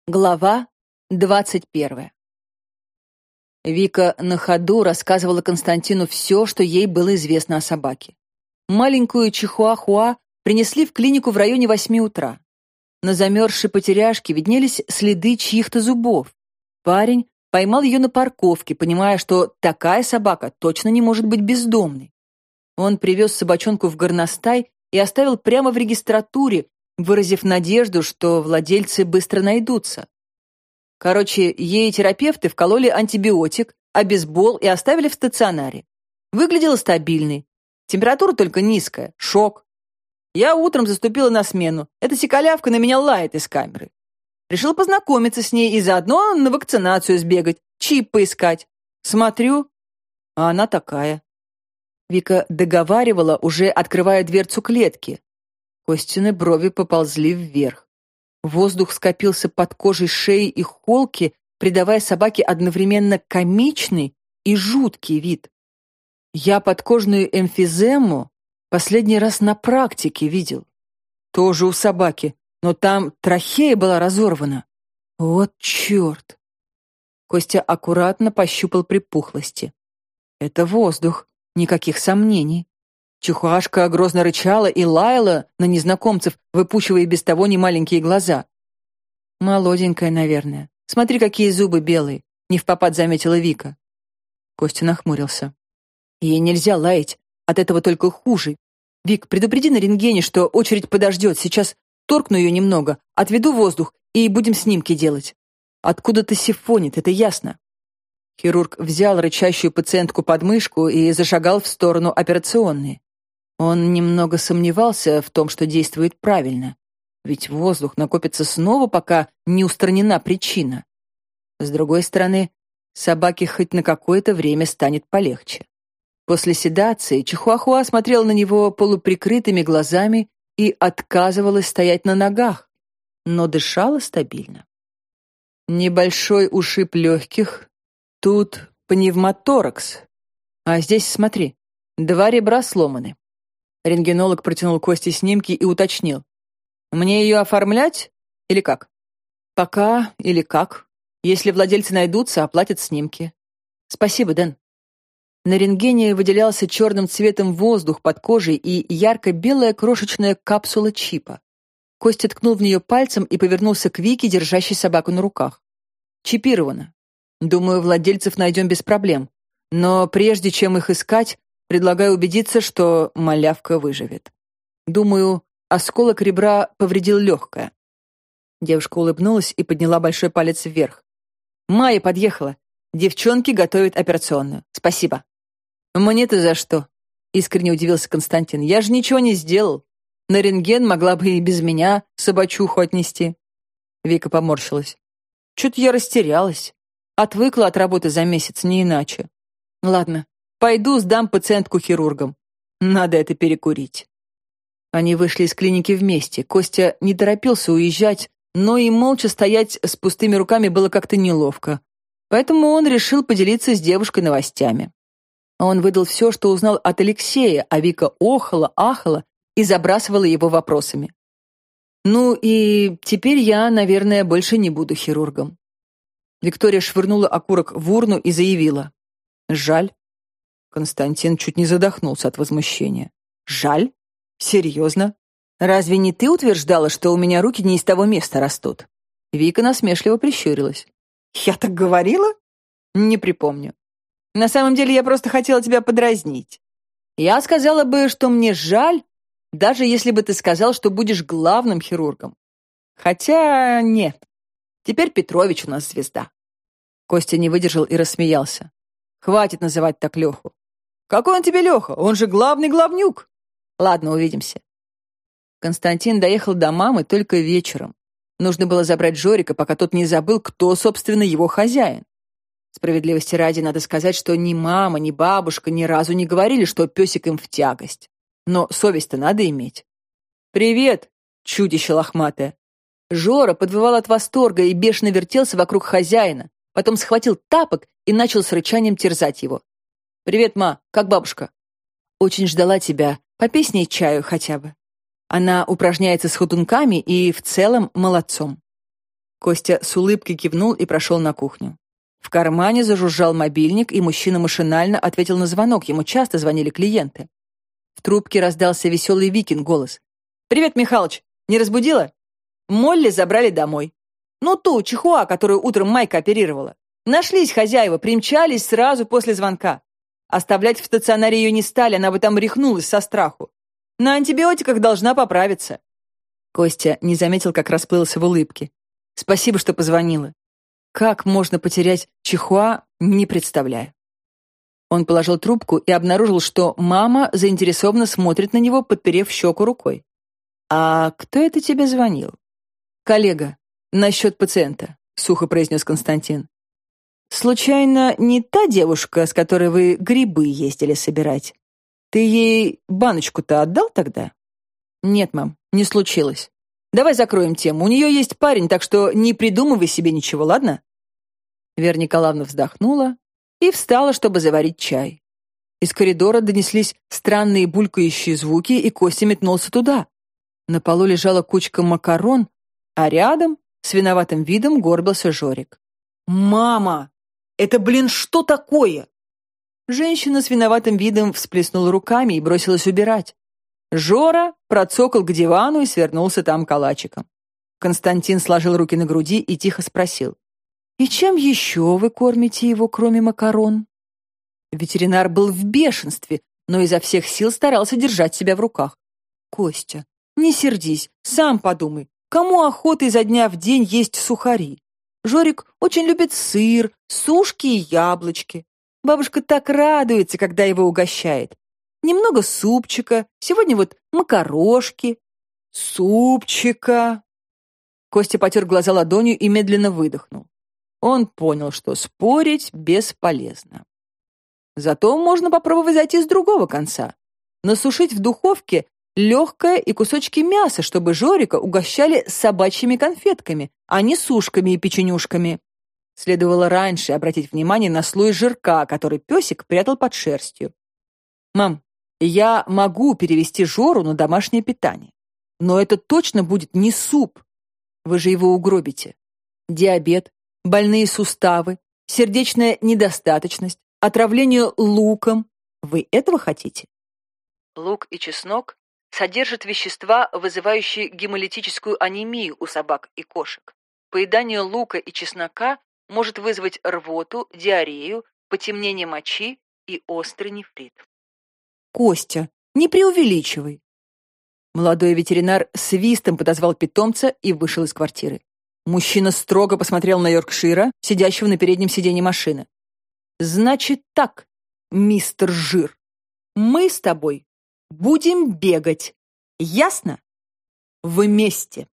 Глава 21. Вика на ходу рассказывала Константину все, что ей было известно о собаке. Маленькую чихуахуа принесли в клинику в районе 8 утра. На замерзшей потеряшке виднелись следы чьих-то зубов. Парень поймал ее на парковке, понимая, что такая собака точно не может быть бездомной. Он привез собачонку в горностай и оставил прямо в регистратуре, выразив надежду, что владельцы быстро найдутся. Короче, ей терапевты вкололи антибиотик, обезбол и оставили в стационаре. Выглядела стабильной. Температура только низкая. Шок. Я утром заступила на смену. Эта сикалявка на меня лает из камеры. Решила познакомиться с ней и заодно на вакцинацию сбегать, чип поискать. Смотрю, а она такая. Вика договаривала, уже открывая дверцу клетки. Костины брови поползли вверх. Воздух скопился под кожей шеи и холки, придавая собаке одновременно комичный и жуткий вид. Я подкожную эмфизему последний раз на практике видел. Тоже у собаки, но там трахея была разорвана. Вот черт! Костя аккуратно пощупал припухлости. Это воздух, никаких сомнений. Чихуашка грозно рычала и лаяла на незнакомцев, выпучивая без того немаленькие глаза. «Молоденькая, наверное. Смотри, какие зубы белые», — невпопад заметила Вика. Костя нахмурился. «Ей нельзя лаять, от этого только хуже. Вик, предупреди на рентгене, что очередь подождет. Сейчас торкну ее немного, отведу воздух и будем снимки делать. Откуда-то сифонит, это ясно». Хирург взял рычащую пациентку под мышку и зашагал в сторону операционной. Он немного сомневался в том, что действует правильно, ведь воздух накопится снова, пока не устранена причина. С другой стороны, собаке хоть на какое-то время станет полегче. После седации чихуахуа смотрела на него полуприкрытыми глазами и отказывалась стоять на ногах, но дышала стабильно. Небольшой ушиб легких, тут пневмоторакс, а здесь, смотри, 2 ребра сломаны. Рентгенолог протянул Косте снимки и уточнил. «Мне ее оформлять или как?» «Пока или как. Если владельцы найдутся, оплатят снимки». «Спасибо, Дэн». На рентгене выделялся черным цветом воздух под кожей и ярко-белая крошечная капсула чипа. Костя ткнул в нее пальцем и повернулся к Вике, держащей собаку на руках. «Чипировано. Думаю, владельцев найдем без проблем. Но прежде чем их искать, предлагаю убедиться, что малявка выживет. Думаю, осколок ребра повредил легкое». Девушка улыбнулась и подняла большой палец вверх. «Майя подъехала. Девчонки готовят операционную. Спасибо». «Мне-то за что?» — искренне удивился Константин. «Я же ничего не сделал. На рентген могла бы и без меня собачуху отнести». Вика поморщилась. «Чё-то я растерялась. Отвыкла от работы за месяц, не иначе. Ладно, пойду сдам пациентку хирургам. Надо это перекурить». Они вышли из клиники вместе. Костя не торопился уезжать, но и молча стоять с пустыми руками было как-то неловко. Поэтому он решил поделиться с девушкой новостями. Он выдал все, что узнал от Алексея, а Вика охала, ахала и забрасывала его вопросами. «Ну и теперь я, наверное, больше не буду хирургом». Виктория швырнула окурок в урну и заявила. «Жаль». Константин чуть не задохнулся от возмущения. «Жаль? Серьезно? Разве не ты утверждала, что у меня руки не из того места растут?» Вика насмешливо прищурилась. «Я так говорила?» «Не припомню. На самом деле я просто хотела тебя подразнить. Я сказала бы, что мне жаль, даже если бы ты сказал, что будешь главным хирургом. Хотя нет. Теперь Петрович у нас звезда». Костя не выдержал и рассмеялся. «Хватит называть так Леху». «Какой он тебе Леха? Он же главный главнюк». «Ладно, увидимся». Константин доехал до мамы только вечером. Нужно было забрать Жорика, пока тот не забыл, кто, собственно, его хозяин. Справедливости ради надо сказать, что ни мама, ни бабушка ни разу не говорили, что песик им в тягость. Но совесть-то надо иметь. «Привет, чудище лохматое». Жора подвывал от восторга и бешено вертелся вокруг хозяина, потом схватил тапок и начал с рычанием терзать его. «Привет, ма, как бабушка?» «Очень ждала тебя. Попей с ней чаю хотя бы. Она упражняется с ходунками и в целом молодцом». Костя с улыбкой кивнул и прошел на кухню. В кармане зажужжал мобильник, и мужчина машинально ответил на звонок. Ему часто звонили клиенты. В трубке раздался веселый Викин голос. «Привет, Михалыч. Не разбудила?» Молли забрали домой. Ну, ту чихуа, которую утром Майка оперировала. Нашлись хозяева, примчались сразу после звонка. Оставлять в стационаре ее не стали, она бы там рехнулась со страху. На антибиотиках должна поправиться. Костя не заметил, как расплылся в улыбке. Спасибо, что позвонила. Как можно потерять чихуа, не представляю. Он положил трубку и обнаружил, что мама заинтересованно смотрит на него, подперев щеку рукой. «А кто это тебе звонил?» «Коллега. Насчет пациента», — сухо произнес Константин. «Случайно не та девушка, с которой вы грибы ездили собирать? Ты ей баночку-то отдал тогда?» «Нет, мам, не случилось. Давай закроем тему. У нее есть парень, так что не придумывай себе ничего, ладно?» Вера Николаевна вздохнула и встала, чтобы заварить чай. Из коридора донеслись странные булькающие звуки, и Костя метнулся туда. На полу лежала кучка макарон, а рядом с виноватым видом горбился Жорик. «Мама! Это, что такое?» Женщина с виноватым видом всплеснула руками и бросилась убирать. Жора процокал к дивану и свернулся там калачиком. Константин сложил руки на груди и тихо спросил. «И чем еще вы кормите его, кроме макарон?» Ветеринар был в бешенстве, но изо всех сил старался держать себя в руках. «Костя, не сердись, сам подумай, кому охота изо дня в день есть сухари? Жорик очень любит сыр, сушки и яблочки. Бабушка так радуется, когда его угощает. Немного супчика, сегодня вот макарошки. Супчика!» Костя потер глаза ладонью и медленно выдохнул. Он понял, что спорить бесполезно. Зато можно попробовать зайти с другого конца. Насушить в духовке легкое и кусочки мяса, чтобы Жорика угощали собачьими конфетками, а не сушками и печенюшками. Следовало раньше обратить внимание на слой жирка, который песик прятал под шерстью. «Мам, я могу перевести Жору на домашнее питание, но это точно будет не суп. Вы же его угробите. Диабет, больные суставы, сердечная недостаточность, отравление луком. Вы этого хотите?» Лук и чеснок содержат вещества, вызывающие гемолитическую анемию у собак и кошек. Поедание лука и чеснока может вызвать рвоту, диарею, потемнение мочи и острый нефрит. «Костя, не преувеличивай!» Молодой ветеринар свистом подозвал питомца и вышел из квартиры. Мужчина строго посмотрел на Йоркшира, сидящего на переднем сиденье машины. «Значит так, мистер Жир, мы с тобой будем бегать, ясно? Вместе!»